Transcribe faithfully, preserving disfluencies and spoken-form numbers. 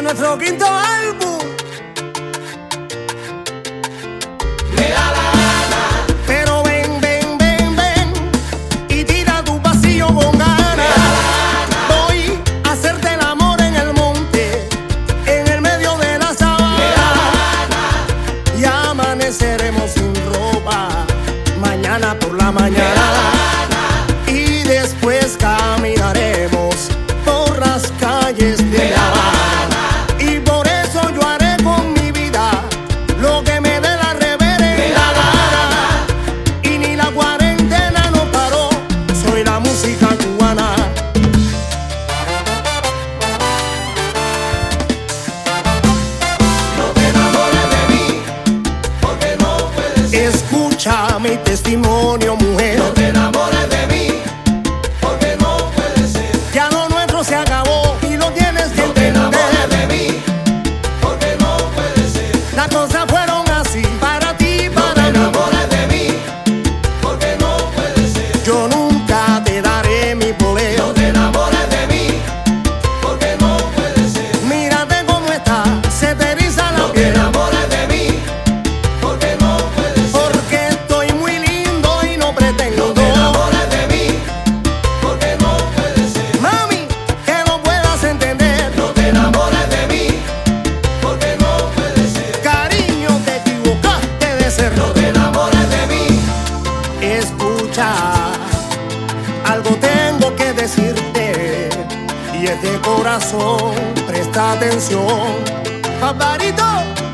nuestro quinto álbum. Me da la gana, Pero ven, ven, ven, ven y tira tu pasillo con ganas. me da la gana, Voy a hacerte el amor en el monte, en el medio de la me da sabana. la gana, Y amaneceremos sin ropa mañana por la me da mañana. la gana, Y después caminaremos por las calles me de La da la Habana. Y por eso yo haré con mi vida lo que me dé la reverenda gana. Y ni la cuarentena nos paró, soy la música cubana. no te enamores de mí, porque no puede ser. Escucha mi testimonio, mujer. No te enamores de mí, porque no puede ser. Ya lo nuestro se acabó y lo tienes que No te enamores entender. de mí, porque no puede ser. Las cosas fueron así para ti, No te para mí. enamores de mí, porque no puede ser. Yo nunca te daré mi poder. No te enamores de mí, porque no puede ser. Mírate cómo está, se te eriza No la te piel. enamores de mí, porque no puede ser. Porque estoy muy lindo y no No pretendo. te enamores de mí, porque no puede ser. Mami, que no puedas entender. No te enamores de mí, porque no puede ser. Cariño, te equivocaste de ser. No te enamores de mí, Escucha, algo tengo que decirte. Y es de corazón, presta atención. Paparito.